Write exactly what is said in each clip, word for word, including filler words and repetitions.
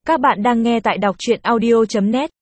Các bạn đang nghe tại đọc truyện audio chấm net.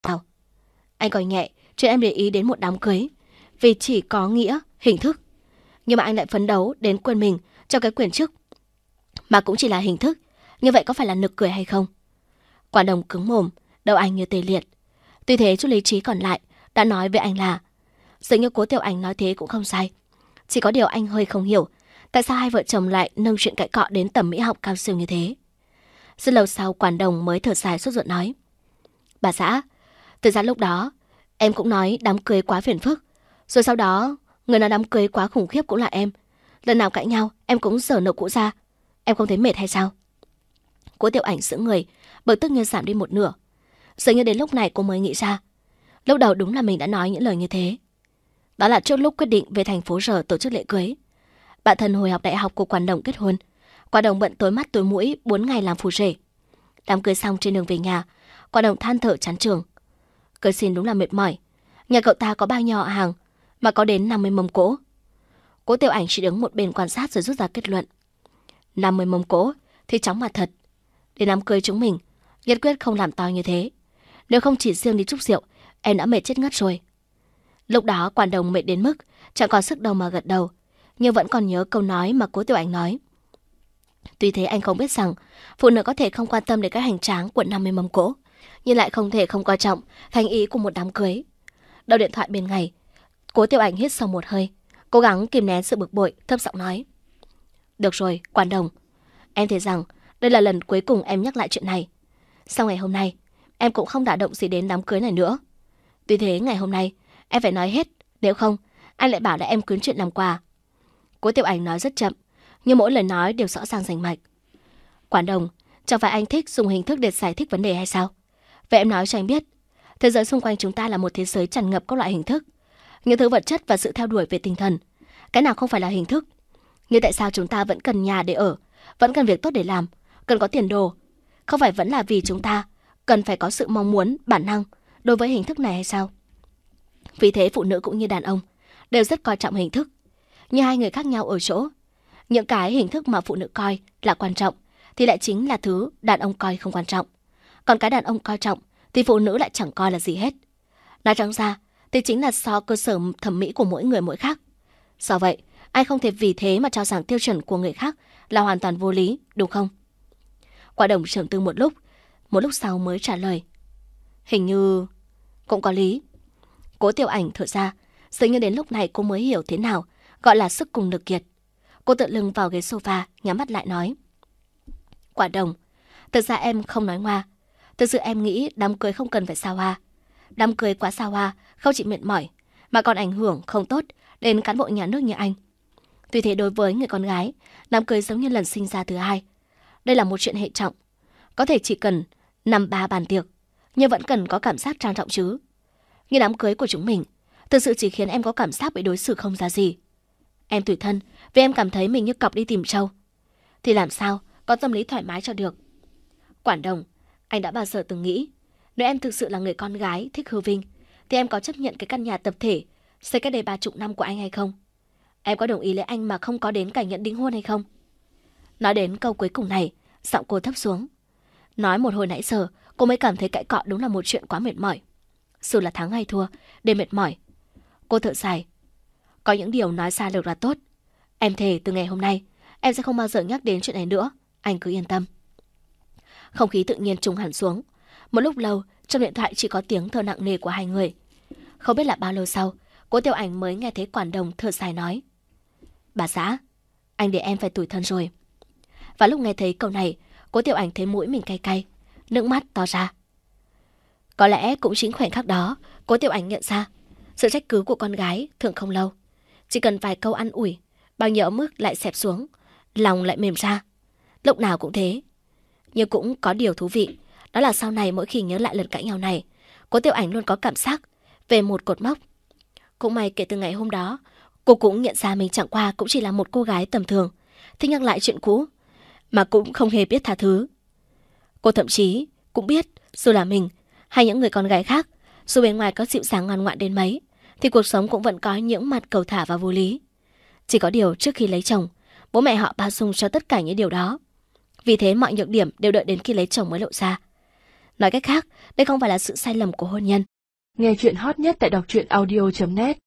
Anh coi nhẹ chuyện em để ý đến một đám cưới vì chỉ có nghĩa hình thức. Nhưng mà anh lại phấn đấu đến quên mình cho cái quyền chức mà cũng chỉ là hình thức. Như vậy có phải là nực cười hay không? Quản đồng cứng mồm, đầu anh như tê liệt. Tuy thế chút lý trí còn lại đã nói với anh là dường như Cố Tiểu Ảnh nói thế cũng không sai. Chỉ có điều anh hơi không hiểu tại sao hai vợ chồng lại nâng chuyện cãi cọ đến tầm mỹ học cao siêu như thế. Rất lâu sau quản đồng mới thở dài sốt ruột nói: Bà xã, từ ra lúc đó em cũng nói đám cưới quá phiền phức. Rồi sau đó người nói đám cưới quá khủng khiếp cũng là em. Lần nào cãi nhau em cũng giở nợ cũ ra. Em không thấy mệt hay sao? Cố Tiểu Ảnh sững người, bực tức như giảm đi một nửa. Dường như đến lúc này cô mới nghĩ ra, lúc đầu đúng là mình đã nói những lời như thế. Đó là trước lúc quyết định về thành phố R tổ chức lễ cưới. Bạn thân hồi học đại học của quản đồng kết hôn. Quản đồng bận tối mắt tối mũi bốn ngày làm phù rể. Đám cưới xong trên đường về nhà, quản đồng than thở chán trường. Cưới xin đúng là mệt mỏi. Nhà cậu ta có bao nhiêu họ hàng mà có đến năm mươi mâm cỗ. Cố Tiểu Ảnh chỉ đứng một bên quan sát rồi rút ra kết luận: năm mươi mâm cỗ thì chóng mà thật. Để đám cưới chúng mình nhất quyết không làm to như thế. Nếu không chỉ riêng đi chúc rượu, em đã mệt chết ngất rồi. Lúc đó quản đồng mệt đến mức chẳng còn sức đâu mà gật đầu, nhưng vẫn còn nhớ câu nói mà Cố Tiểu Ảnh nói. Tuy thế anh không biết rằng phụ nữ có thể không quan tâm đến các hành tráng của năm mươi mâm cỗ, nhưng lại không thể không coi trọng thành ý của một đám cưới. Đầu điện thoại bên ngay, Cố Tiểu Ảnh hít sâu một hơi, cố gắng kìm nén sự bực bội, thấp giọng nói: Được rồi, quản đồng, em thấy rằng đây là lần cuối cùng em nhắc lại chuyện này. Sau ngày hôm nay, em cũng không đả động gì đến đám cưới này nữa. Tuy thế ngày hôm nay em phải nói hết, nếu không anh lại bảo là em quyến chuyện làm quà. Cố Tiểu Ảnh nói rất chậm, nhưng mỗi lời nói đều rõ ràng rành mạch. Quản đồng, chẳng phải anh thích dùng hình thức để giải thích vấn đề hay sao? Vậy em nói cho anh biết, thế giới xung quanh chúng ta là một thế giới tràn ngập các loại hình thức, những thứ vật chất và sự theo đuổi về tinh thần. Cái nào không phải là hình thức? Nhưng tại sao chúng ta vẫn cần nhà để ở, vẫn cần việc tốt để làm, cần có tiền đồ? Không phải vẫn là vì chúng ta cần phải có sự mong muốn, bản năng đối với hình thức này hay sao? Vì thế phụ nữ cũng như đàn ông đều rất coi trọng hình thức. Nhưng hai người khác nhau ở chỗ, những cái hình thức mà phụ nữ coi là quan trọng thì lại chính là thứ đàn ông coi không quan trọng. Còn cái đàn ông coi trọng thì phụ nữ lại chẳng coi là gì hết. Nói trắng ra thì chính là so cơ sở thẩm mỹ của mỗi người mỗi khác. Do vậy, anh không thể vì thế mà cho rằng tiêu chuẩn của người khác là hoàn toàn vô lý, đúng không? Quả đồng trầm tư một lúc, một lúc sau mới trả lời: Hình như cũng có lý. Cố Tiểu Ảnh thở ra, dường như đến lúc này cô mới hiểu thế nào gọi là sức cùng lực kiệt. Cô tựa lưng vào ghế sofa, nhắm mắt lại nói: Quả đồng, thực ra em không nói ngoa. Thực sự em nghĩ đám cưới không cần phải xa hoa. Đám cưới quá xa hoa không chỉ mệt mỏi mà còn ảnh hưởng không tốt đến cán bộ nhà nước như anh. Tuy thế đối với người con gái, đám cưới giống như lần sinh ra thứ hai. Đây là một chuyện hệ trọng. Có thể chỉ cần năm ba bàn tiệc, nhưng vẫn cần có cảm giác trang trọng chứ. Như đám cưới của chúng mình thực sự chỉ khiến em có cảm giác bị đối xử không ra gì. Em tủi thân vì em cảm thấy mình như cọp đi tìm trâu, thì làm sao có tâm lý thoải mái cho được. Quản đồng, anh đã bao giờ từng nghĩ nếu em thực sự là người con gái thích hư vinh thì em có chấp nhận cái căn nhà tập thể xây cách đây ba chục năm của anh hay không? Em có đồng ý lấy anh mà không có đến cảnh nhận đính hôn hay không? Nói đến câu cuối cùng này, giọng cô thấp xuống. Nói một hồi nãy giờ, cô mới cảm thấy cãi cọ đúng là một chuyện quá mệt mỏi. Dù là thắng hay thua, đều mệt mỏi. Cô thở dài. Có những điều nói xa được là tốt. Em thề từ ngày hôm nay, em sẽ không bao giờ nhắc đến chuyện này nữa. Anh cứ yên tâm. Không khí tự nhiên trùng hẳn xuống. Một lúc lâu, trong điện thoại chỉ có tiếng thở nặng nề của hai người. Không biết là bao lâu sau, Cố Tiểu Ảnh mới nghe thấy quản đồng thở dài nói: Bà xã, anh để em phải tủi thân rồi. Và lúc nghe thấy câu này, Cố Tiểu Ảnh thấy mũi mình cay cay, nước mắt to ra. Có lẽ cũng chính khoảnh khắc đó, Cố Tiểu Ảnh nhận ra sự trách cứ của con gái thường không lâu. Chỉ cần vài câu ăn ủi, bao nhiêu ấm ức lại xẹp xuống, lòng lại mềm ra. Lúc nào cũng thế. Nhưng cũng có điều thú vị, đó là sau này mỗi khi nhớ lại lần cãi nhau này, Cố Tiểu Ảnh luôn có cảm giác về một cột mốc. Cũng may kể từ ngày hôm đó, cô cũng nhận ra mình chẳng qua cũng chỉ là một cô gái tầm thường, thích nhắc lại chuyện cũ, mà cũng không hề biết tha thứ. Cô thậm chí cũng biết dù là mình hay những người con gái khác, dù bên ngoài có dịu dàng ngoan ngoãn đến mấy, thì cuộc sống cũng vẫn có những mặt cầu thả và vô lý. Chỉ có điều trước khi lấy chồng, bố mẹ họ bao dung cho tất cả những điều đó. Vì thế mọi nhược điểm đều đợi đến khi lấy chồng mới lộ ra. Nói cách khác, đây không phải là sự sai lầm của hôn nhân. Nghe chuyện hot nhất tại đọc truyện audio chấm net.